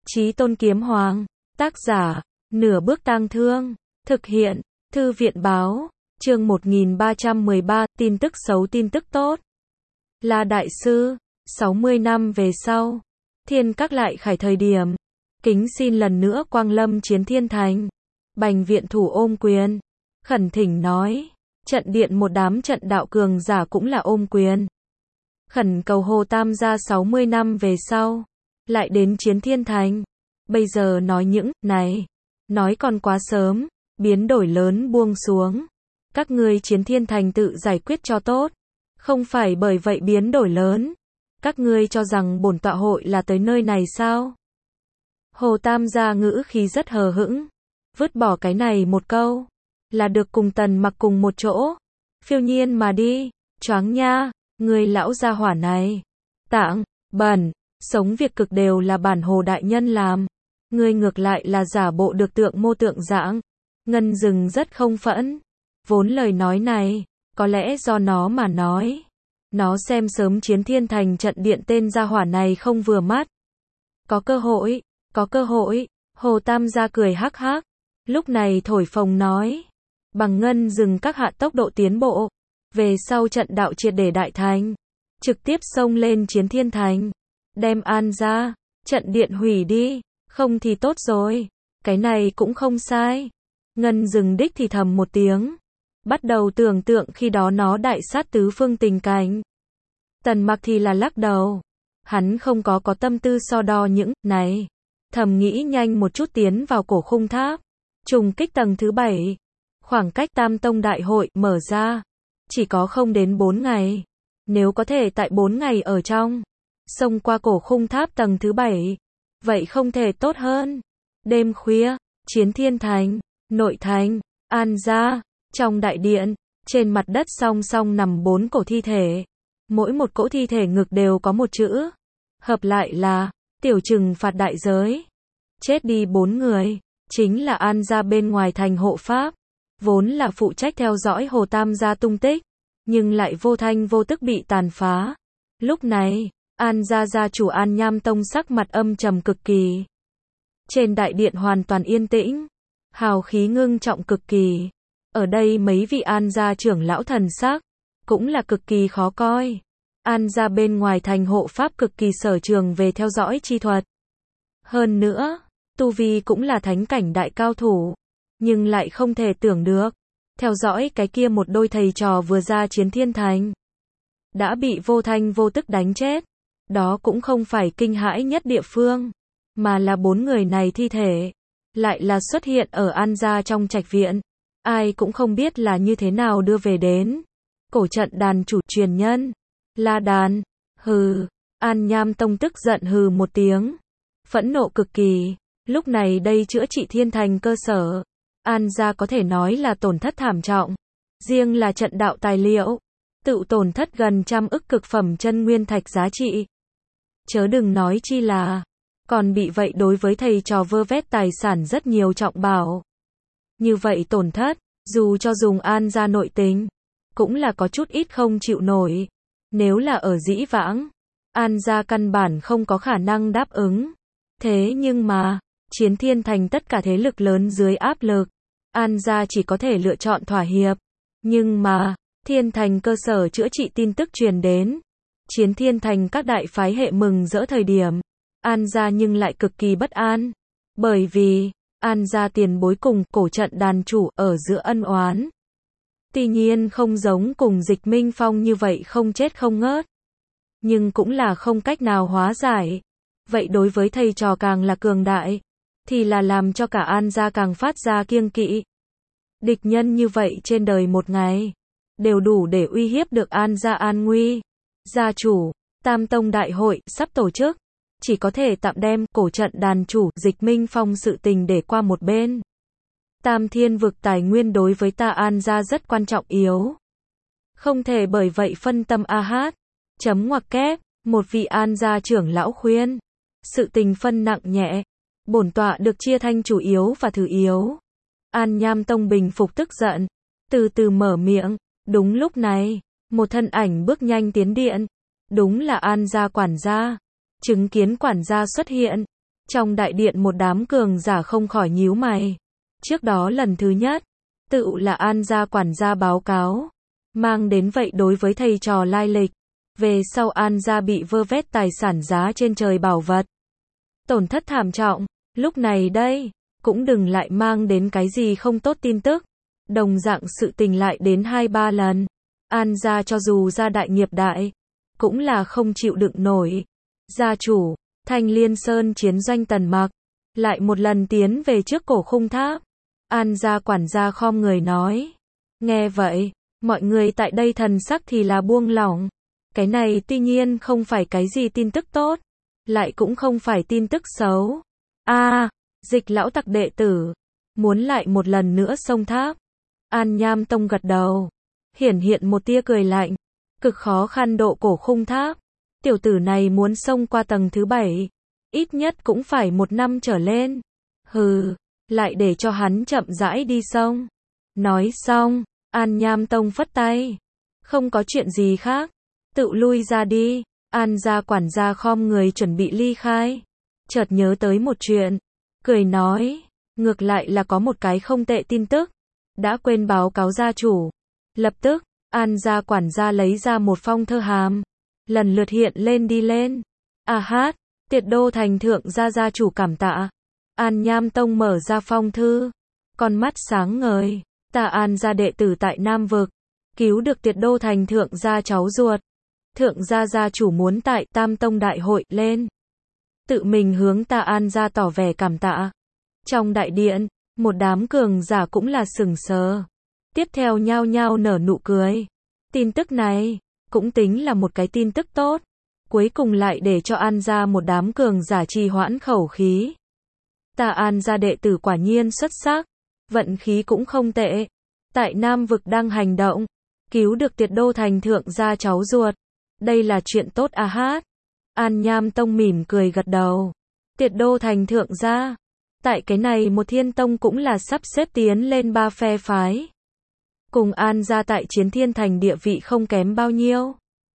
Chí Tôn Kiếm Hoàng, tác giả, Nửa Bước Tang Thương, thực hiện, Thư viện báo, chương 1313, tin tức xấu tin tức tốt. La Đại Sư, 60 năm về sau, Thiên Các lại khải thời điểm, kính xin lần nữa quang lâm Chiến Thiên Thành. Bành viện thủ ôm quyền, khẩn thỉnh nói, trận điện một đám trận đạo cường giả cũng là ôm quyền. Khẩn cầu Hồ Tam gia 60 năm về sau, lại đến Chiến Thiên Thành. Bây giờ nói những này, nói còn quá sớm, biến đổi lớn buông xuống. Các ngươi Chiến Thiên Thành tự giải quyết cho tốt, không phải bởi vậy biến đổi lớn. Các ngươi cho rằng bổn tọa hội là tới nơi này sao? Hồ Tam gia ngữ khí rất hờ hững, vứt bỏ cái này một câu, là được cùng Tần Mặc cùng một chỗ, phiêu nhiên mà đi, choáng nha, người lão gia hỏa này, tạng, bẩn, sống việc cực đều là bản Hồ đại nhân làm, ngươi ngược lại là giả bộ được tượng mô tượng dạng. Ngân Dừng rất không phẫn, vốn lời nói này, có lẽ do nó mà nói. Nó xem sớm Chiến Thiên Thành trận điện tên gia hỏa này không vừa mắt. Có cơ hội, Hồ Tam gia cười hắc hắc, lúc này thổi phồng nói, bằng Ngân Dừng các hạ tốc độ tiến bộ, về sau trận đạo triệt để đại thành, trực tiếp xông lên Chiến Thiên Thành, đem An ra, trận điện hủy đi, không thì tốt rồi, cái này cũng không sai. Ngân Dừng đích thì thầm một tiếng, bắt đầu tưởng tượng khi đó nó đại sát tứ phương tình cảnh. Tần Mặc thì là lắc đầu, hắn không có tâm tư so đo những này, thầm nghĩ nhanh một chút tiến vào cổ khung tháp, trùng kích tầng thứ 7, khoảng cách Tam Tông Đại hội mở ra, chỉ có không đến 4 ngày, nếu có thể tại 4 ngày ở trong, xông qua cổ khung tháp tầng thứ 7, vậy không thể tốt hơn. Đêm khuya, Chiến Thiên Thành, nội thành, An gia, trong đại điện, trên mặt đất song song nằm 4 cổ thi thể, mỗi một cỗ thi thể ngực đều có một chữ, hợp lại là tiểu trừng phạt đại giới. Chết đi 4 người, chính là An gia bên ngoài thành hộ pháp, vốn là phụ trách theo dõi Hồ Tam gia tung tích, nhưng lại vô thanh vô tức bị tàn phá. Lúc này, An gia gia chủ An Nham Tông sắc mặt âm trầm cực kỳ. Trên đại điện hoàn toàn yên tĩnh, hào khí ngưng trọng cực kỳ. Ở đây mấy vị An gia trưởng lão thần sắc cũng là cực kỳ khó coi. An gia bên ngoài thành hộ pháp cực kỳ sở trường về theo dõi chi thuật. Hơn nữa, tu vi cũng là thánh cảnh đại cao thủ, nhưng lại không thể tưởng được, theo dõi cái kia một đôi thầy trò vừa ra Chiến Thiên Thành, đã bị vô thanh vô tức đánh chết. Đó cũng không phải kinh hãi nhất địa phương, mà là 4 người này thi thể, lại là xuất hiện ở An gia trong trạch viện. Ai cũng không biết là như thế nào đưa về đến. Cổ trận đàn chủ truyền nhân, La Đàn, hừ, An Nham Tông tức giận hừ một tiếng, phẫn nộ cực kỳ. Lúc này đây chữa trị Thiên Thành cơ sở, An gia có thể nói là tổn thất thảm trọng. Riêng là trận đạo tài liệu, tự tổn thất gần 100 ức cực phẩm chân nguyên thạch giá trị. Chớ đừng nói chi là, còn bị vậy đối với thầy trò vơ vét tài sản rất nhiều trọng bảo. Như vậy tổn thất, dù cho dùng An gia nội tình, cũng là có chút ít không chịu nổi. Nếu là ở dĩ vãng, An gia căn bản không có khả năng đáp ứng. Thế nhưng mà, Chiến Thiên Thành tất cả thế lực lớn dưới áp lực, An gia chỉ có thể lựa chọn thỏa hiệp. Nhưng mà, Thiên Thành cơ sở chữa trị tin tức truyền đến, Chiến Thiên Thành các đại phái hệ mừng rỡ thời điểm, An gia nhưng lại cực kỳ bất an. Bởi vì, An gia tiền bối cùng cổ trận đàn chủ ở giữa ân oán. Tuy nhiên không giống cùng Dịch Minh Phong như vậy không chết không ngớt, nhưng cũng là không cách nào hóa giải. Vậy đối với thầy trò càng là cường đại, thì là làm cho cả An gia càng phát ra kiêng kỵ. Địch nhân như vậy trên đời một ngày, đều đủ để uy hiếp được An gia an nguy. Gia chủ, Tam Tông Đại hội sắp tổ chức, chỉ có thể tạm đem cổ trận đàn chủ Dịch Minh Phong sự tình để qua một bên. Tam Thiên vực tài nguyên đối với ta An gia rất quan trọng yếu, không thể bởi vậy phân tâm a hát. Chấm ngoặc kép, một vị An gia trưởng lão khuyên, sự tình phân nặng nhẹ, bổn tọa được chia thành chủ yếu và thứ yếu. An Nham Tông bình phục tức giận, từ từ mở miệng. Đúng lúc này, một thân ảnh bước nhanh tiến điện, đúng là An gia quản gia. Chứng kiến quản gia xuất hiện, Trong đại điện một đám cường giả không khỏi nhíu mày. Trước đó lần thứ nhất, tự là An gia quản gia báo cáo, mang đến vậy đối với thầy trò lai lịch. Về sau An gia bị vơ vét tài sản giá trên trời bảo vật. Tổn thất thảm trọng, lúc này đây, cũng đừng lại mang đến cái gì không tốt tin tức. Đồng dạng sự tình lại đến 2-3 lần. An gia cho dù gia đại nghiệp đại, cũng là không chịu đựng nổi. Gia chủ, Thanh Liên Sơn chiến doanh Tần Mặc, lại một lần tiến về trước cổ khung tháp. An gia quản gia khom người nói. Nghe vậy, mọi người tại đây thần sắc thì là buông lỏng. Cái này tuy nhiên không phải cái gì tin tức tốt, lại cũng không phải tin tức xấu. Dịch lão tặc đệ tử, muốn lại một lần nữa xông tháp. An Nham Tông gật đầu, hiện một tia cười lạnh, cực khó khăn độ cổ khung tháp. Tiểu tử này muốn xông qua tầng thứ 7, ít nhất cũng phải 1 năm trở lên. Hừ, lại để cho hắn chậm rãi đi xông. Nói xong, An Nham Tông phất tay, không có chuyện gì khác, tự lui ra đi. An gia quản gia khom người chuẩn bị ly khai, chợt nhớ tới một chuyện, cười nói, ngược lại là có một cái không tệ tin tức, đã quên báo cáo gia chủ. Lập tức, An gia quản gia lấy ra một phong thơ hàm, lần lượt hiện lên đi lên. Tiệt Đô Thành thượng gia chủ cảm tạ. An Nham Tông mở ra phong thư, con mắt sáng ngời, ta An gia đệ tử tại Nam Vực, cứu được Tiệt Đô Thành thượng gia cháu ruột. Thượng gia chủ muốn tại Tam Tông đại hội lên, tự mình hướng ta An gia tỏ vẻ cảm tạ. Trong đại điện, một đám cường giả cũng là sững sờ, tiếp theo nhao nhao nở nụ cười. Tin tức này, cũng tính là một cái tin tức tốt, cuối cùng lại để cho An gia một đám cường giả trì hoãn khẩu khí. Ta An gia đệ tử quả nhiên xuất sắc, vận khí cũng không tệ. Tại Nam Vực đang hành động, cứu được Tiệt Đô Thành thượng gia cháu ruột. Đây là chuyện tốt An Nham Tông mỉm cười gật đầu. Tiệt Đô Thành thượng gia, tại cái này một Thiên Tông cũng là sắp xếp tiến lên 3 phe phái. Cùng An gia tại Chiến Thiên Thành địa vị không kém bao nhiêu.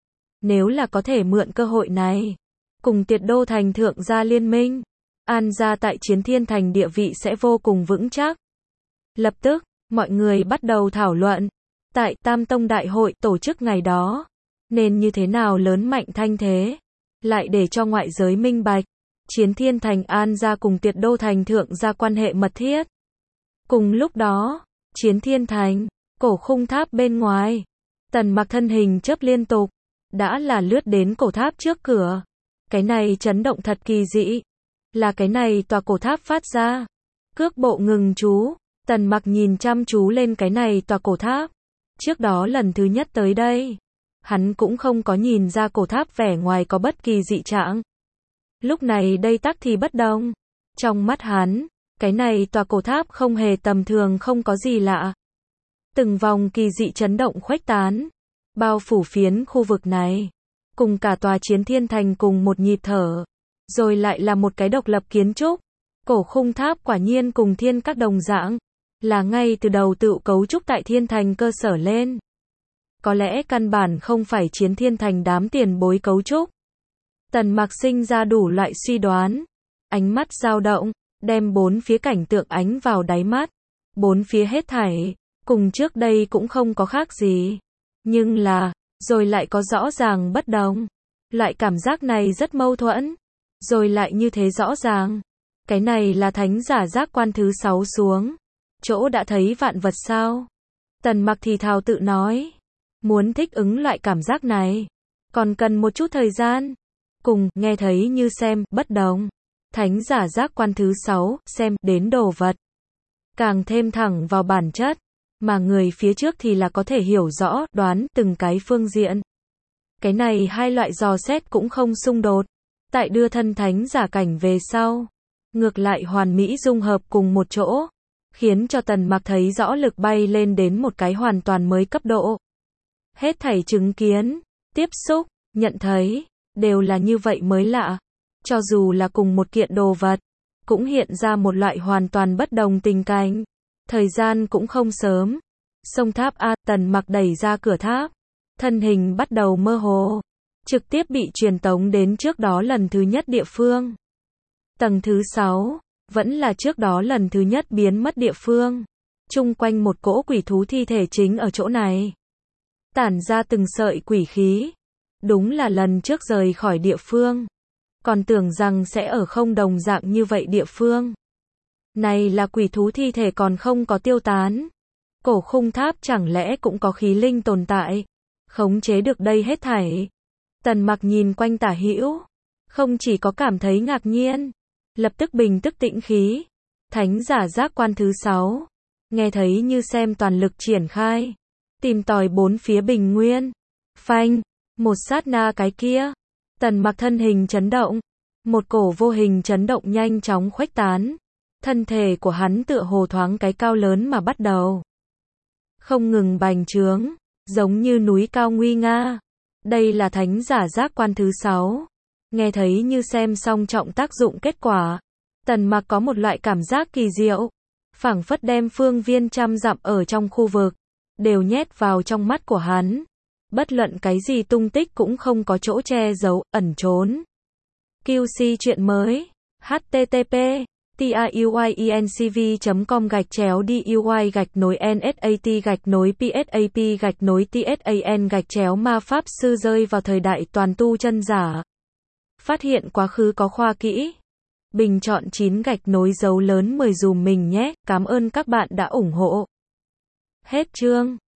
Nếu là có thể mượn cơ hội này, cùng Tiệt Đô Thành thượng gia liên minh, An gia tại Chiến Thiên Thành địa vị sẽ vô cùng vững chắc. Lập tức, mọi người bắt đầu thảo luận, tại Tam Tông đại hội tổ chức ngày đó, nên như thế nào lớn mạnh thanh thế, lại để cho ngoại giới minh bạch, Chiến Thiên Thành An gia cùng Tiệt Đô Thành thượng gia quan hệ mật thiết. Cùng lúc đó, Chiến Thiên Thành, cổ khung tháp bên ngoài, Tần Mặc thân hình chớp liên tục, đã là lướt đến cổ tháp trước cửa. Cái này chấn động thật kỳ dị, là cái này tòa cổ tháp phát ra. Cước bộ ngừng chú, Tần Mặc nhìn chăm chú lên cái này tòa cổ tháp. Trước đó lần thứ nhất tới đây, hắn cũng không có nhìn ra cổ tháp vẻ ngoài có bất kỳ dị trạng. Lúc này đây tắc thì bất đồng. Trong mắt hắn, cái này tòa cổ tháp không hề tầm thường, không có gì lạ. Từng vòng kỳ dị chấn động khuếch tán, bao phủ phiến khu vực này, cùng cả tòa Chiến Thiên Thành cùng một nhịp thở, rồi lại là một cái độc lập kiến trúc. Cổ khung tháp quả nhiên cùng Thiên Các đồng dạng, là ngay từ đầu tự cấu trúc tại Thiên Thành cơ sở lên. Có lẽ căn bản không phải Chiến Thiên Thành đám tiền bối cấu trúc. Tần Mặc sinh ra đủ loại suy đoán, ánh mắt dao động, đem bốn phía cảnh tượng ánh vào đáy mắt. Bốn phía hết thảy, cùng trước đây cũng không có khác gì. Nhưng là, rồi lại có rõ ràng bất đồng. Loại cảm giác này rất mâu thuẫn, rồi lại như thế rõ ràng. Cái này là thánh giả giác quan thứ 6 xuống. Chỗ đã thấy vạn vật sao? Tần Mặc thì thào tự nói. Muốn thích ứng loại cảm giác này, còn cần một chút thời gian. Cùng, nghe thấy như xem, bất đồng. Thánh giả giác quan thứ 6, xem, đến đồ vật. Càng thêm thẳng vào bản chất, mà người phía trước thì là có thể hiểu rõ, đoán, từng cái phương diện. Cái này hai loại dò xét cũng không xung đột. Tại đưa thân thánh giả cảnh về sau, ngược lại hoàn mỹ dung hợp cùng một chỗ, khiến cho Tần Mặc thấy rõ lực bay lên đến một cái hoàn toàn mới cấp độ. Hết thảy chứng kiến, tiếp xúc, nhận thấy, đều là như vậy mới lạ. Cho dù là cùng một kiện đồ vật, cũng hiện ra một loại hoàn toàn bất đồng tình cảnh. Thời gian cũng không sớm. Sông tháp Tần Mặc đẩy ra cửa tháp, thân hình bắt đầu mơ hồ, trực tiếp bị truyền tống đến trước đó lần thứ nhất địa phương. Tầng thứ 6, vẫn là trước đó lần thứ nhất biến mất địa phương. Chung quanh một cỗ quỷ thú thi thể chính ở chỗ này. Tản ra từng sợi quỷ khí. Đúng là lần trước rời khỏi địa phương. Còn tưởng rằng sẽ ở không đồng dạng như vậy địa phương. Này là quỷ thú thi thể còn không có tiêu tán. Cổ khung tháp chẳng lẽ cũng có khí linh tồn tại. Khống chế được đây hết thảy. Tần Mặc nhìn quanh tả hữu. Không chỉ có cảm thấy ngạc nhiên. Lập tức bình tức tĩnh khí. Thánh giả giác quan thứ 6. Nghe thấy như xem toàn lực triển khai. Tìm tòi bốn phía bình nguyên. Phanh. Một sát na cái kia. Tần Mặc thân hình chấn động. Một cổ vô hình chấn động nhanh chóng khuếch tán. Thân thể của hắn tựa hồ thoáng cái cao lớn mà bắt đầu. Không ngừng bành trướng. Giống như núi cao nguy nga. Đây là thánh giả giác quan thứ 6. Nghe thấy như xem song trọng tác dụng kết quả. Tần Mặc có một loại cảm giác kỳ diệu. Phảng phất đem phương viên trăm dặm ở trong khu vực. Đều nhét vào trong mắt của hắn. Bất luận cái gì tung tích cũng không có chỗ che giấu, ẩn trốn. QC chuyện mới. http tayuy.ncv.com/DUI-NSAT-PSAP-TSAN ma pháp sư rơi vào thời đại toàn tu chân giả. Phát hiện quá khứ có khoa kỹ. Bình chọn 9 gạch nối dấu lớn 10 dùm mình nhé. Cảm ơn các bạn đã ủng hộ. Hết chương.